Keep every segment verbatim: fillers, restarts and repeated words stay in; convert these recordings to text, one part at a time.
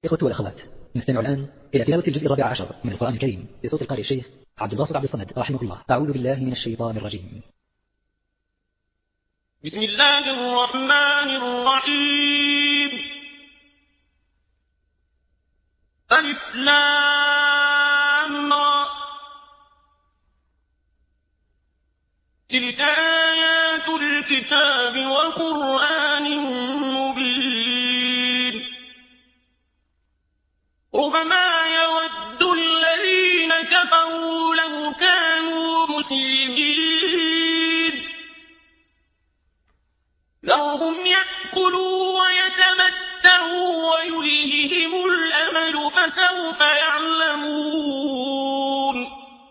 إخوة والأخوات، نستمع الآن إلى تلاوة الجزء الرابع عشر من القرآن الكريم بصوت القارئ الشيخ عبد الباسط عبد الصمد رحمه الله. أعوذ بالله من الشيطان الرجيم. بسم الله الرحمن الرحيم. ألف لام را. تلك آيات الكتاب وقرآن مبين. ربما يود الذين كفروا لو كانوا مسلمين ذرهم يأكلوا ويتمتعوا ويلههم الأمل فسوف يعلمون.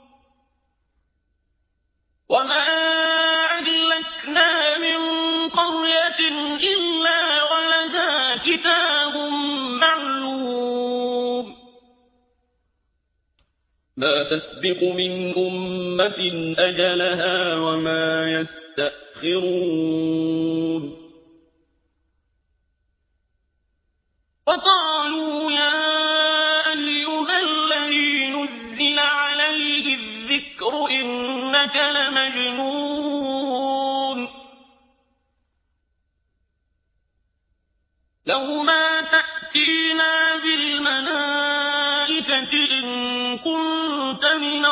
وما أهلكنا من قرية إلا ولها كتاب معلوم ما تسبق من أمة أجلها وما يستأخرون. وقالوا يا أيها الذي نزل عليه الذكر إنك لمجنون لو ما تأتينا بالملائكة إن كنت من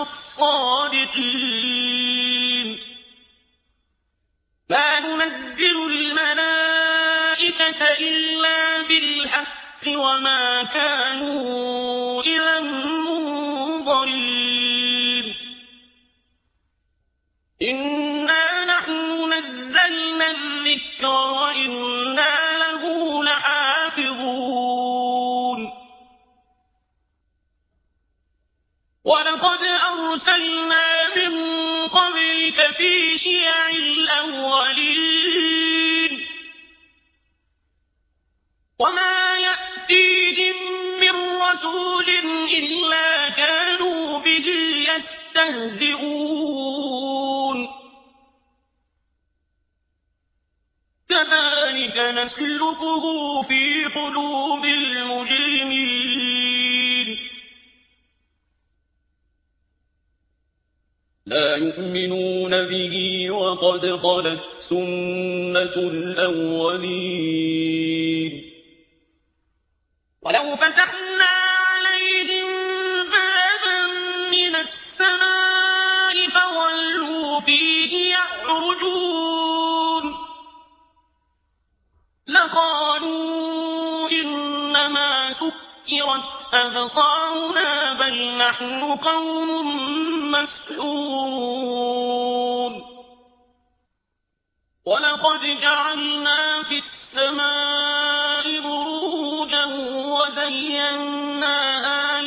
الصادقين. ما ننزل الملائكة إلا بالحق وما كانوا إذا منظرين. إنا نحن نزلنا الذكر وإنا له لحافظون. ولقد أرسلنا من قبلك في شيع الأولين وما يأتيهم من رسول إلا كانوا به يستهزئون. كذلك نسلكه في قلوب المجرمين. لا يؤمنون به وقد خلت سنة الأولين. ولو فتحنا عليهم بابا من السماء فظلوا فيه يعرجون لقالوا إنما سكرت أبصارنا بل نحن قوم مسحورون. ولقد جعلنا في السماء بروجا وزيناها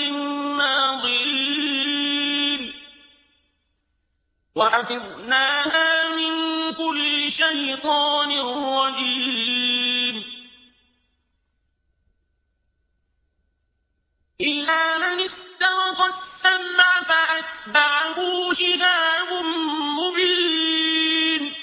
للناظرين وحفظناها من كل شيطان رجيم. إلا من استرق السمع فأتبعه شهاب مبين.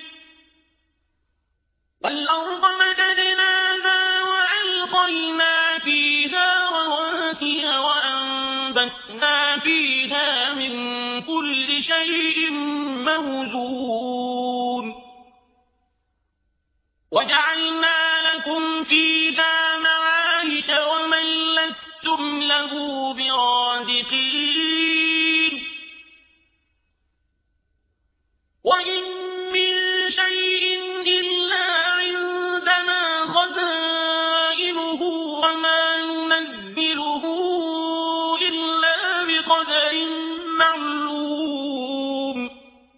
والأرض مددناها وألقينا فيها رواسي وأنبتنا فيها من كل شيء موزون. وجعلنا لكم فيها معايش ومن لستم له برازقين. وإن من شيء إلا عندنا خزائنه وما ننزله إلا بقدر معلوم.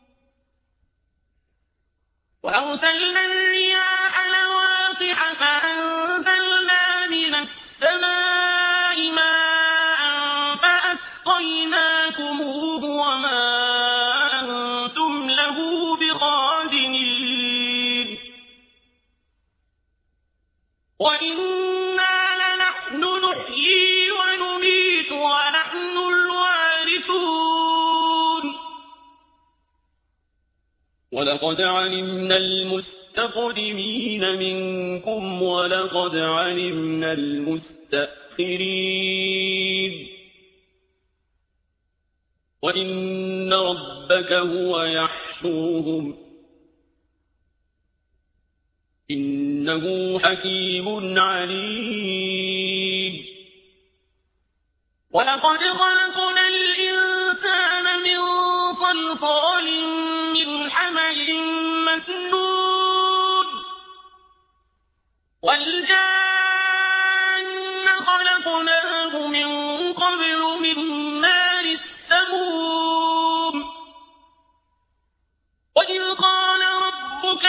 وأرسلنا الرياح لواقح فأنزلنا من السماء ماء فأسقيناكموه وما أنتم له بخازنين. وإنا لنحن نحيي ونميت ونحن الوارثون. ولقد علمنا المستقدمين منكم ولقد علمنا المستأخرين المسخرين وإن ربك هو يحشرهم إنه حكيم عليم ولقد خلقنا الإنسان من صلصال من حمأ مسنون والجان خلقناه من قبل من نار السموم وإذ قال ربك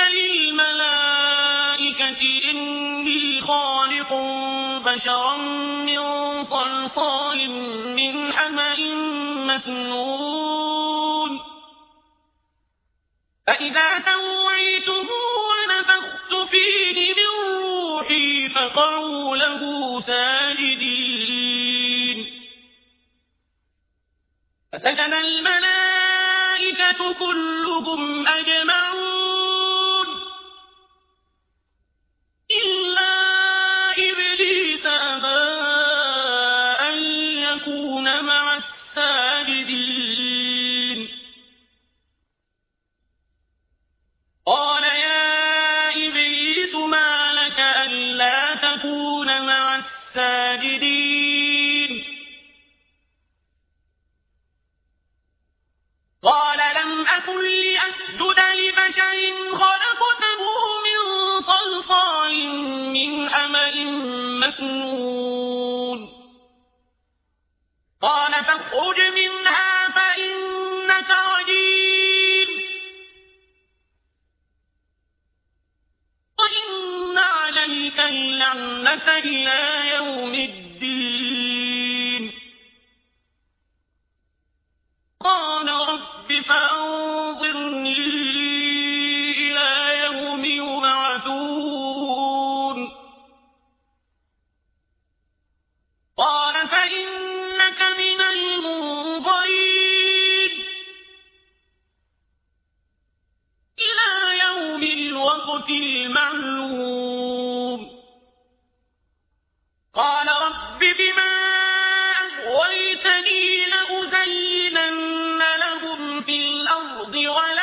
للملائكة إني خالق بشرا من صلصال من حمأ مسنون فإذا سويته ونفخت فيه من روحي فقعوا له ساجدين فسجد الملائكة كلهم أجمعون إلا إبليس أبى أن يكون مع الساجدين قال يا إبليس ما لك ألا تكون مع الساجدين قال لم أكن لأسجد لبشر خلقته من صلصال من حمأ مسنون قال فاخرج منها فإنك رجيم وإن عليك اللعنة إلى يوم الدين قال رب فأنظرني إلى يوم يبعثون قال فإنك من المنظرين إلى يوم الوقت المعلوم قال رب بما أغويتني لأزينن لهم في الأرض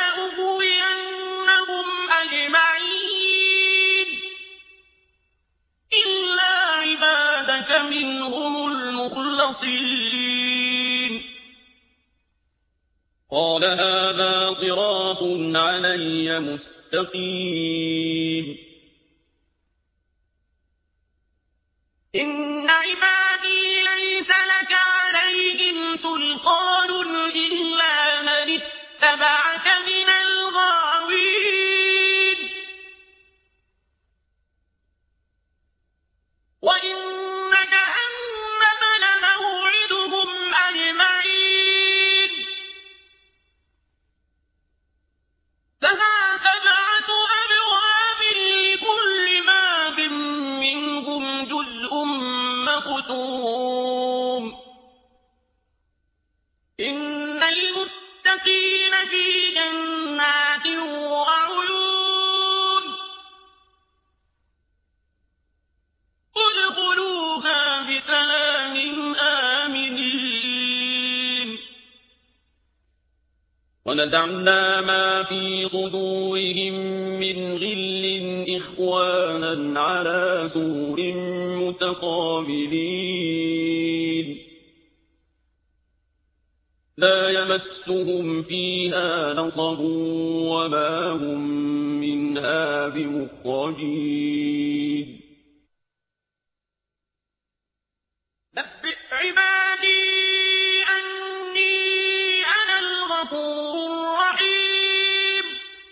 ولأغوينهم أجمعين إلا عبادك منهم المخلصين قال هذا صراط علي مستقيم إن عبادي ليس لك عليهم سلطان إلا من اتبعك من الغاوين وإن جهنم لموعدهم أجمعين لها سبعة أبواب لكل باب منهم جزء مقسوم إن المتقين في جنات وعيون ادخلوها بسلام آمنين ونزعنا ما في صدورهم من غل إخوانا على سور متقابلين لا يمسهم فيها نصب وما هم منها بمخرجين نبئ عبادي أني أنا الغفور الرحيم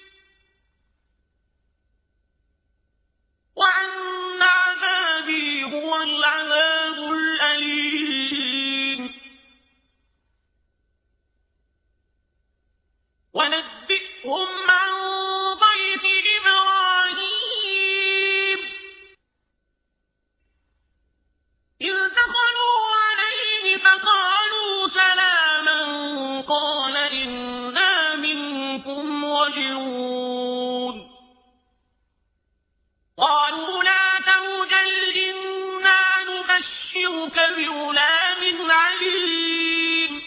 وأن عذابي هو العذاب الأليم ونبئهم عن ضيف إبراهيم إذ دخلوا عليه بغلام عليم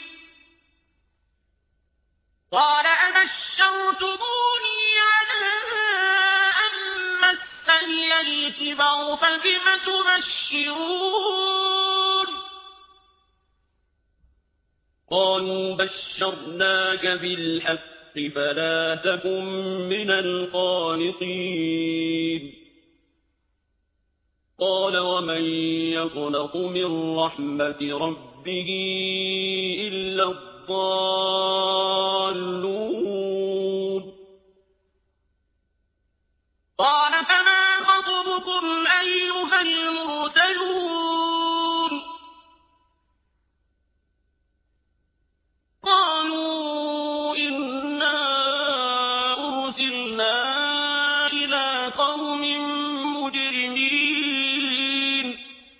قال أبشرتموني على أن مسني الكبر فبم تبشرون قالوا بشرناك بالحق فلا تكن من القانطين قال ومن يقنط من رحمة ربه إلا الضالون قال فما خطبكم أيها المرسلون قالوا إنا أرسلنا إلى قوم مجرمين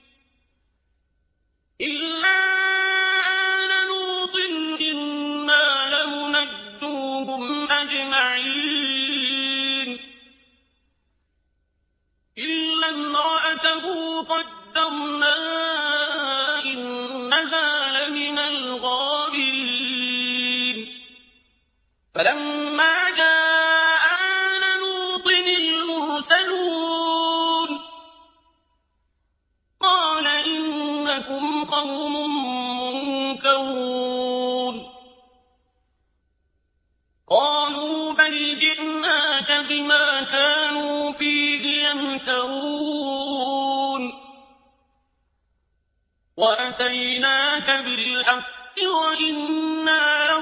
إلا آل لوط إنا لمنجوهم أجمعين إلا امرأته قدرنا إنها لمن الغابرين فلما جاء آل لوط المرسلون قال إنكم قوم منكرون قالوا بل جئناك بما كانوا فيه يمترون وأتيناك بالحق وإنا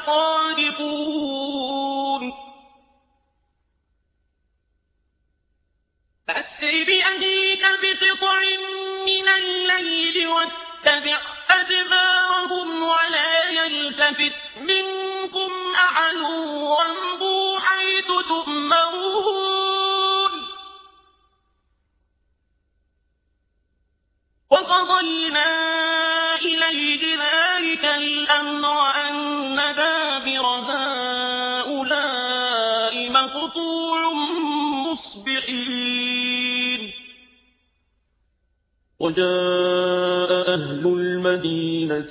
لصادقون فأسر بأهلك بقطع من الليل واتبع أدبارهم ولا يلتفت منكم أحد وامضوا حيث تؤمرون وقضينا إليه ذلك الأمر أن دابر هؤلاء مقطوع مصبحين وجاء أهل المدينة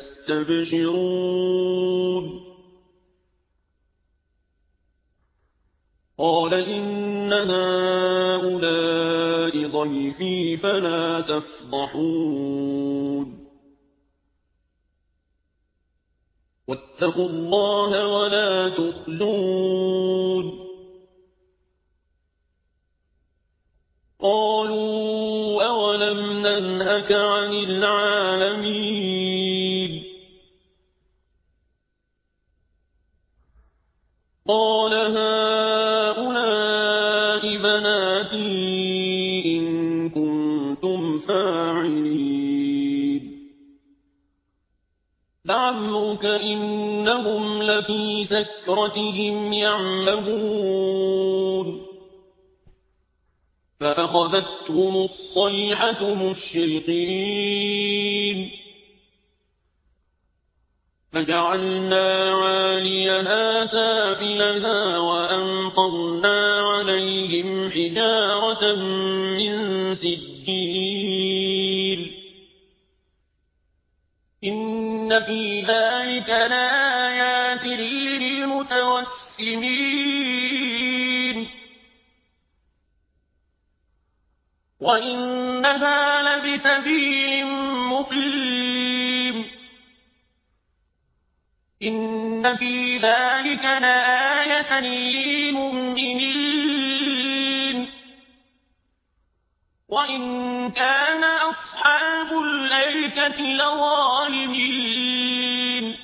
يستبشرون قال إن هؤلاء ضيفي فلا تفضحون واتقوا الله ولا تخزون قالوا أولم ننهك عن العالمين قال هؤلاء بناتي إن كنتم فاعلين لعمرك إنهم لفي سكرتهم يعمهون فأخذتهم الصيحة مشرقين فجعلنا عاليها سافلها وأمطرنا عليهم حجارة من سجيل إن في ذلك لآيات للمتوسمين وإنها لبسبيل مقيم إن في ذلك لآية للمؤمنين وإن كان أصحاب الأيكة لظالمين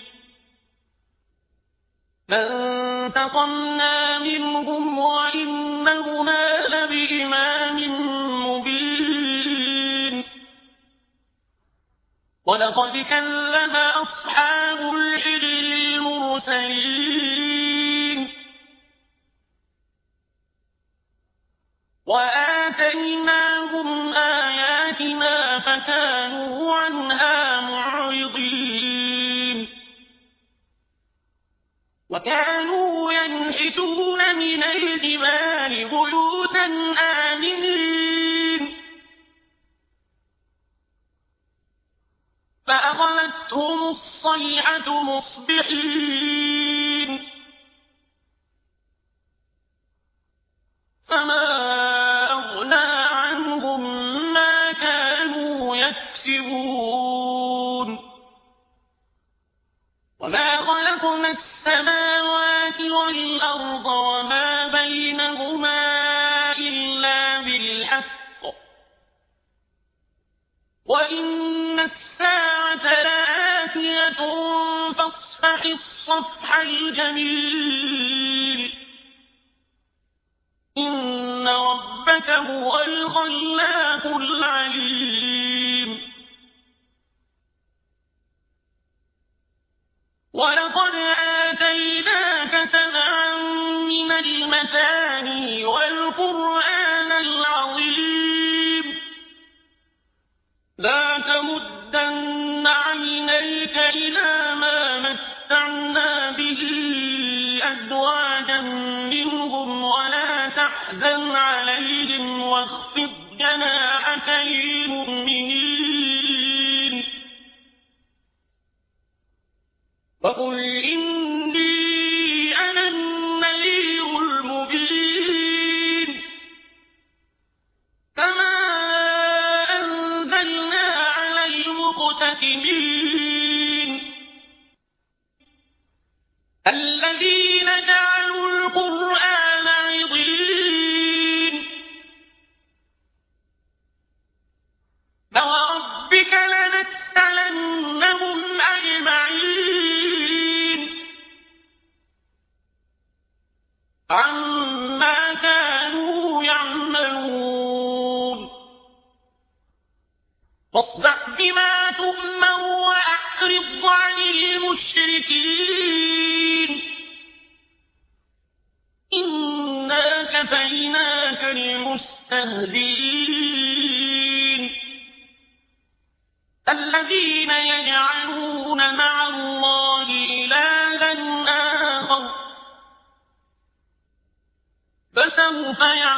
فانتقمنا منهم وإنهما لبإمام مبين ولقد كذب أصحاب الحجر المرسلين وآتيناهم آياتنا فكانوا عنها معرضين وكانوا ينحتون من الجبال بيوتا آمنين فأخذتهم الصيحة مصبحين فما أغنى عنهم ما كانوا يكسبون وما خلقنا السماوات والأرض وما بينهما إلا بالحق وإن الساعة لآتية فاصفح الصفح الجميل إن ربك هو الخلاق العليم ولقد آتيناك سبعا من المثاني والقرآن العظيم لا تمدن عينيك إلى ما متعنا به أزواجا منهم ولا تحزن عليهم واخفض جناحك للمؤمنين وقل إني أنا النذير المبين كما أنزلنا على المقتسمين الذين جعلوا القرآن عضين فوربك لنسألنهم أجمعين عما كانوا يعملون فاصدع بما تؤمر وأعرض عن المشركين إنا كفيناك المستهزئين الذين يجعلون مع الله إلها آخر فسوف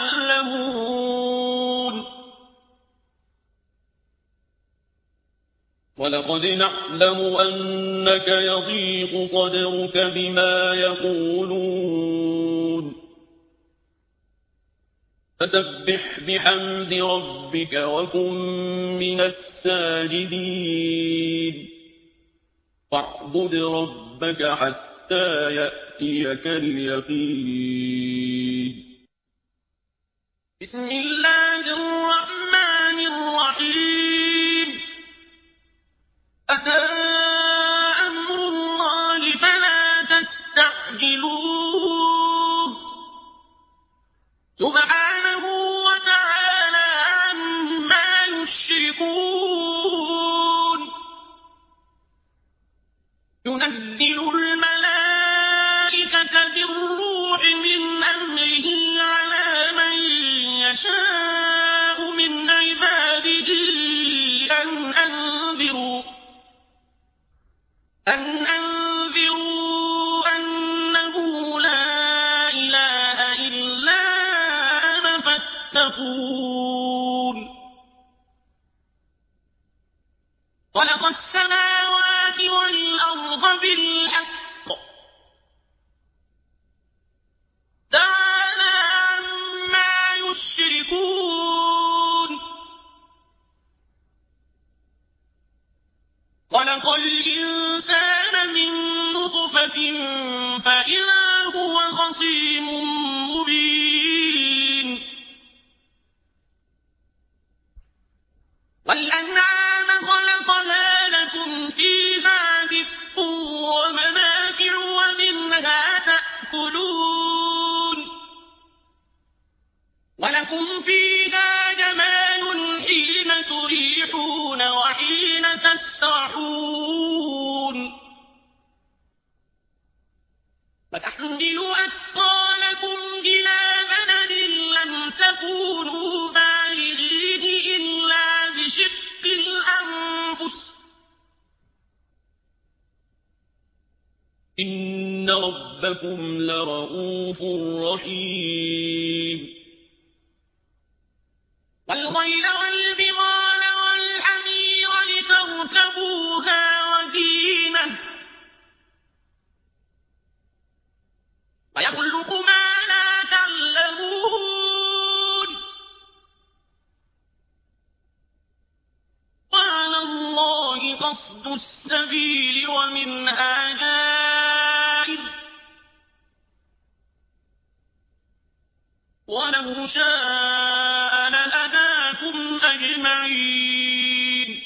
يعلمون ولقد نعلم أنك يضيق صدرك بما يقولون فسبح بحمد ربك وكن من الساجدين واعبد ربك حتى يأتيك اليقين بسم الله الرحمن الرحيم أتى أمر الله فلا تستعجلوه سبحانه وتعالى عما يشركون ينزل الملائكة بالروح من أمره على من يشاء من عباده أن أنذروا أن أنذروا أنه لا إله إلا أنا فاتقون خلق السماوات والأرض بالحق تعالى عما يشركون خلق الإنسان من نطفة فإذا هو خصيم مبين والأنعام خلقها لكم فيها دفء ومنافع ومنها تأكلون ولكم فيها جمال حين تريحون وحين تسرحون وتحملوا أثقالكم إلى بلد لم تكونوا بالغيه إلا بشق الأنفس إن ربكم لرؤوف رحيم والخيل والبغال والحمير لتركبوها قصد السبيل ومنها جائر ولو شاء لهداكم أجمعين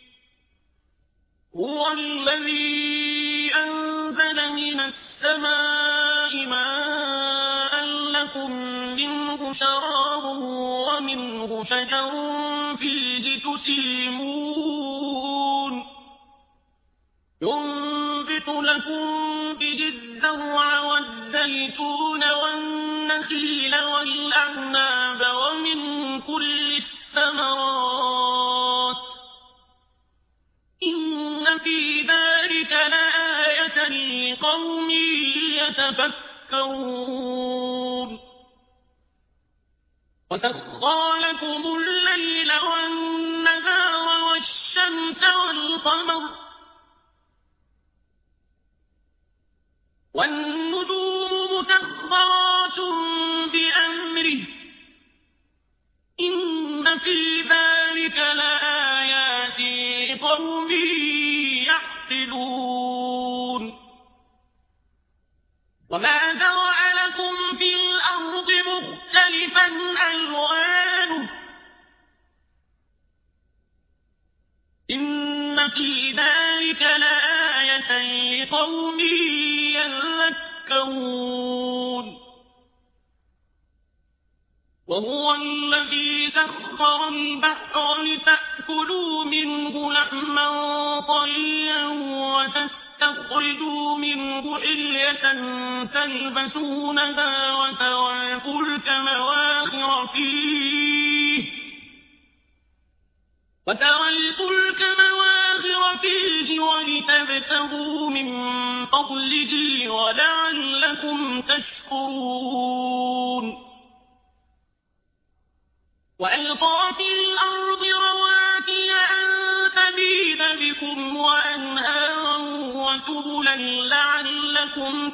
هو الذي أنزل من السماء ماء لكم منه شراب ومنه شجر فيه تسيمون ينبت لكم به الزرع والزيتون والنخيل والأعناب ومن كل الثمرات إن في ذلك لآية لقوم يتفكرون وسخر لكم الليل والنهار والشمس والقمر والنجوم مسخرات بأمره إن في ذلك لآيات لقوم يعقلون وما ذرأ لكم في الأرض مختلفا ألوانه إن في ذلك لآية لقوم يذكرون وهو الذي سخر البحر لتأكلوا منه لحما طريا وتستخرجوا منه حلية تلبسونها وترى الفلك مواخر فيه وترى الفلك مواخر فيه ولتبتغوا من فضله ولعلكم تشكرون وألقى في الأرض رواسي أن تميد بكم وأنهارا وسبلا لعلكم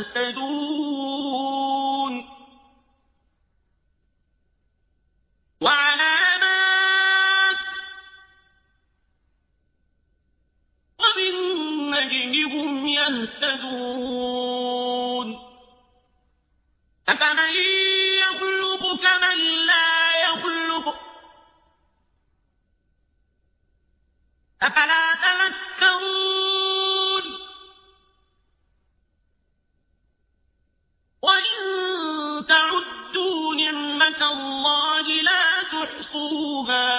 تهتدون وعلامات وبالنجم هم يهتدون أفمن يخلق كمن لا يخلق أفلا تذكرون وإن تعدوا نعمة الله لا تحصوها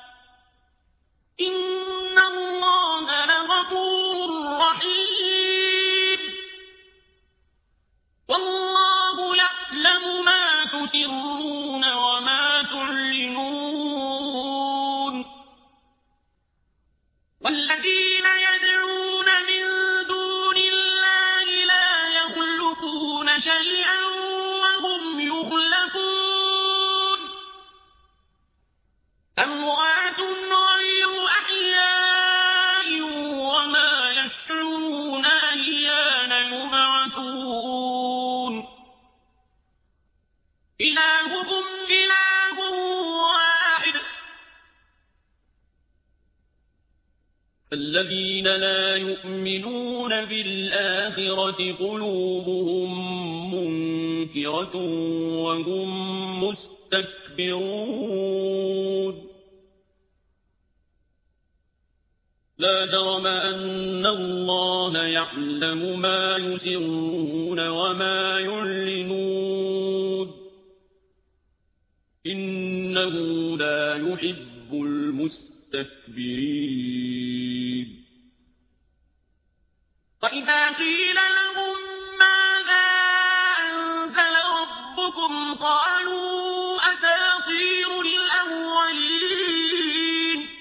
إن الله لغفور رحيم والله يعلم ما تسرون وما تعلنون والذين يدعون من دون الله لا يخلقون شيئا وهم يخلقون أموات غير أحياء وما يشعرون أيان يبعثون إلهكم إله واحد الذين لا يؤمنون بالآخرة قلوبهم منكرة وهم مستكبرون لا جرم أن الله يعلم ما يسرون وما يعلنون إنه لا يحب المستكبرين وإذا قيل لهم ماذا أنزل ربكم قالوا أساطير الأولين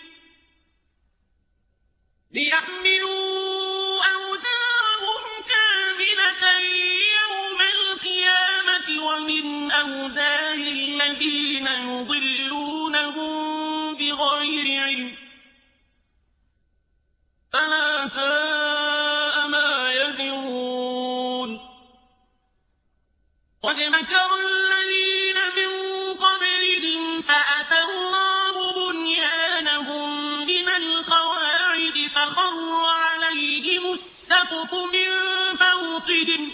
ليحملوا أوزارهم كاملة يوم القيامة ومن أوزار الذين يضلونهم بغير علم ألا ساء ما يزرون السقف من فوقهم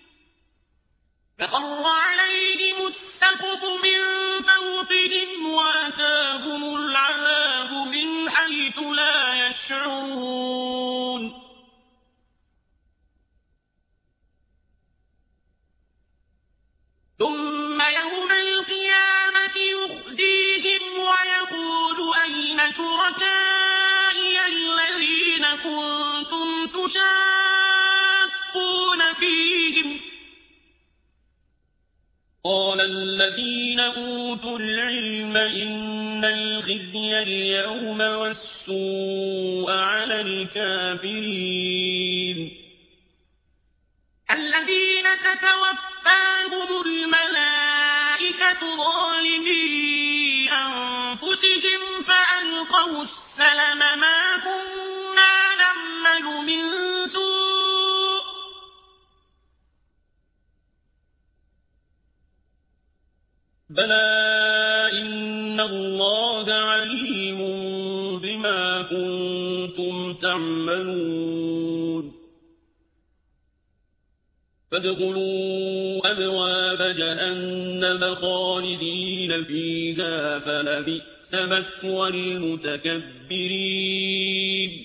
فخر عليهم السقف من فوقهم وأتاهم العذاب من حيث لا يشعرون ثم يوم القيامة يخزيهم ويقول أين شركائي الذين كنتم تشاقون فيهم قال الذين أوتوا العلم إن الخزي اليوم والسوء على الكافرين الذين تتوفاهم الملائكة ظالمي أنفسهم فألقوا السلم ما كنا نعمل من سوء بلى إن الله عليم بما كنتم تعملون فادخلوا أبواب جهنم خالدين فيها فلبئس مثوى المتكبرين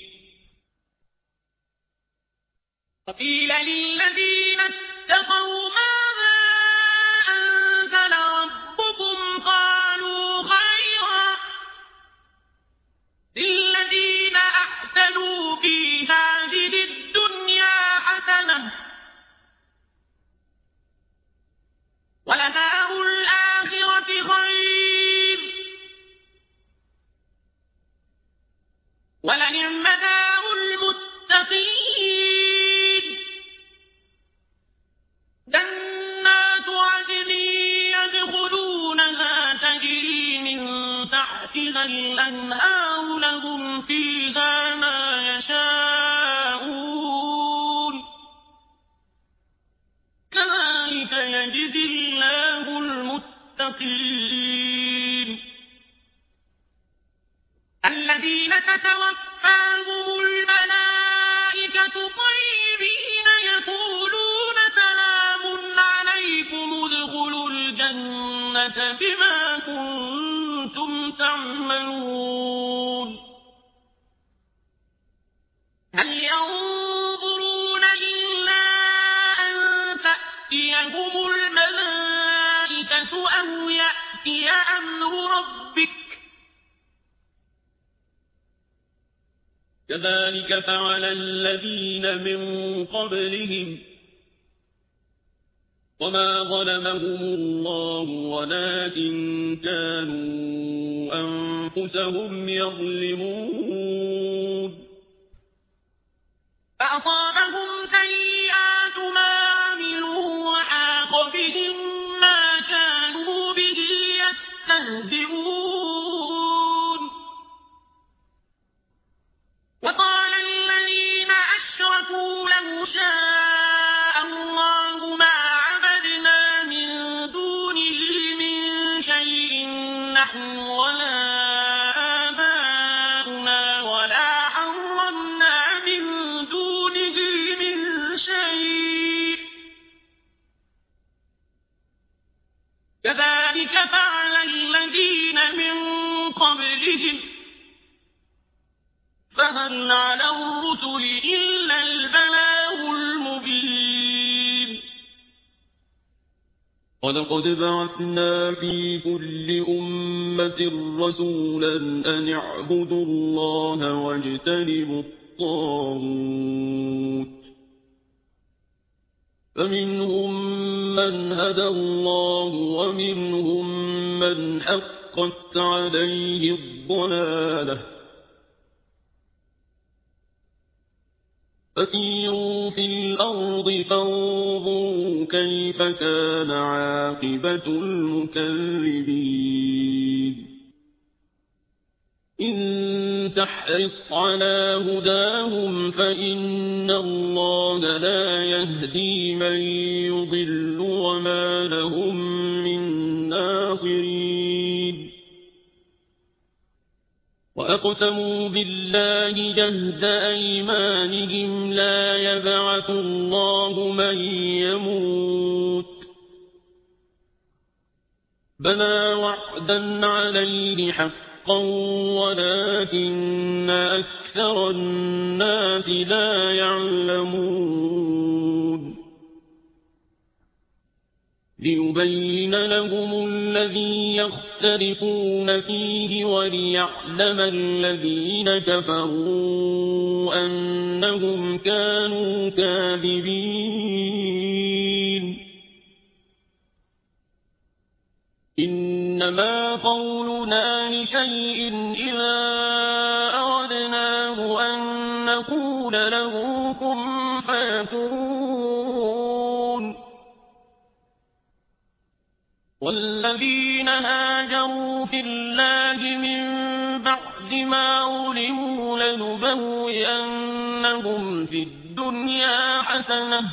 وقيل للذين اتقوا ماذا أنزل ربكم قالوا خيرا للذين أحسنوا في هذه الدنيا حسنة ولدار الآخرة خير ولنعم دار المتقين جنات عدن يدخلونها تجري من تحتها الأنهار لهم فيها ما يشاءون كذلك يجزي الله المتقين الذين تتوفاهم الملائكة طيبين يقولون سلام عليكم ادخلوا الجنة بما كنتم تعملون هل ينظرون إلا أن تأتيهم الملائكة أو يأتي أمر ربك كذلك فعل الذين من قبلهم وما ظلمهم الله ولكن كانوا أنفسهم يظلمون فأصابهم سيئات ما عملوا وحاق بهم ما كانوا به يستهزئون وقال الذين أشركوا لو شاء الله ما عبدنا من دونه من شيء نحن ولا آباؤنا ولا حرمنا من دونه من شيء كذلك فعل الذين من قبلهم فهل على الرسل إلا البلاغ المبين ولقد بعثنا في كل أمة رسولا أن اعبدوا الله واجتنبوا الطاغوت فمنهم من هدى الله ومنهم من حقت عليه الضلالة فسيروا في الأرض فانظروا كيف كان عاقبة المكذبين إن تحرص على هداهم فإن الله لا يهدي من يضل وما لهم من ناصرين وأقسموا بالله جهد أيمانهم لا يبعث الله من يموت بلى وعدا عليه حقا ولكن أكثر الناس لا يعلمون ليبين لهم الذي يختلفون فيه وليعلم الذين كفروا أنهم كانوا كاذبين إنما قولنا لشيء إذا أردناه أن نقول له كن فيكون والذين هاجروا في الله من بعد ما ظلموا لنبوئنهم في الدنيا حسنة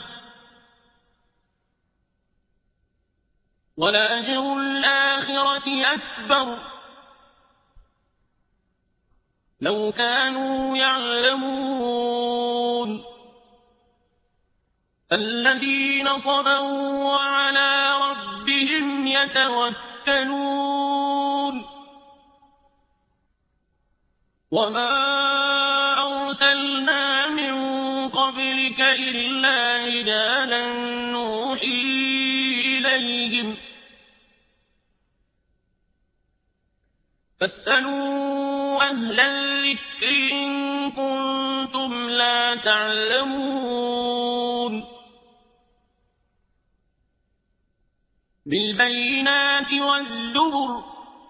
ولأجر الآخرة أكبر لو كانوا يعلمون الذين صبروا وعلى ربهم يتوكلون وما أرسلنا من قبلك إلا رجالا نوحي إليهم فاسألوا أهل الذكر إن كنتم لا تعلمون بالبينات والزبر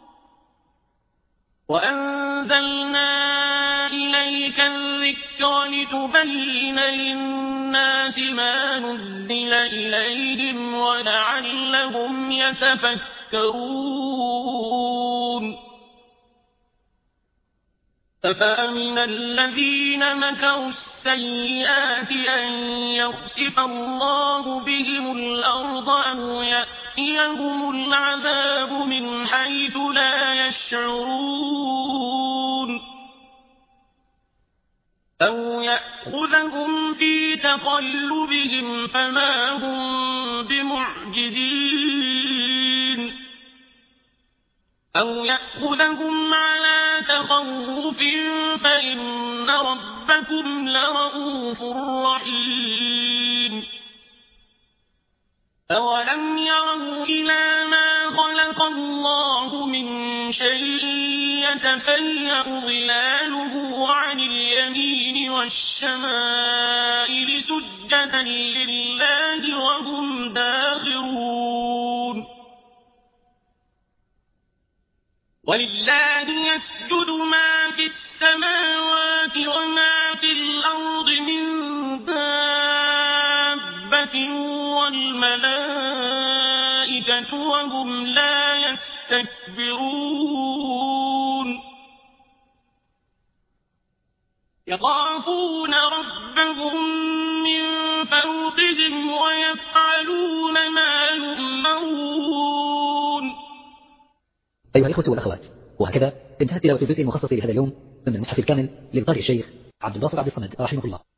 وأنزلنا إليك الذكر لتبين للناس ما نزل إليهم ولعلهم يتفكرون أفأمن الذين مكروا السيئات أن يخسف الله بهم الأرض أو يأتيهم العذاب من حيث لا يشعرون أو يأخذهم في تقلبهم فما هم بمعجزين أو يأخذهم على تخوف فإن ربكم لرؤوف رحيم أولم يروا إلى ما خلق الله من شيء يتفيأ ظلاله عن اليمين والشمائل سجدا لله وهم داخرون ولله يسجد ما في السماوات وما في الأرض من دابة والملائكة وهم لا يستكبرون يخافون ربهم من فوقهم ويفعلون ما يؤمرون. أيها الإخوة والأخوات، وهكذا انتهت تلاوة الجزء المخصص لهذا اليوم من المصحف الكامل للقارئ الشيخ عبد الباسط عبد الصمد رحمه الله.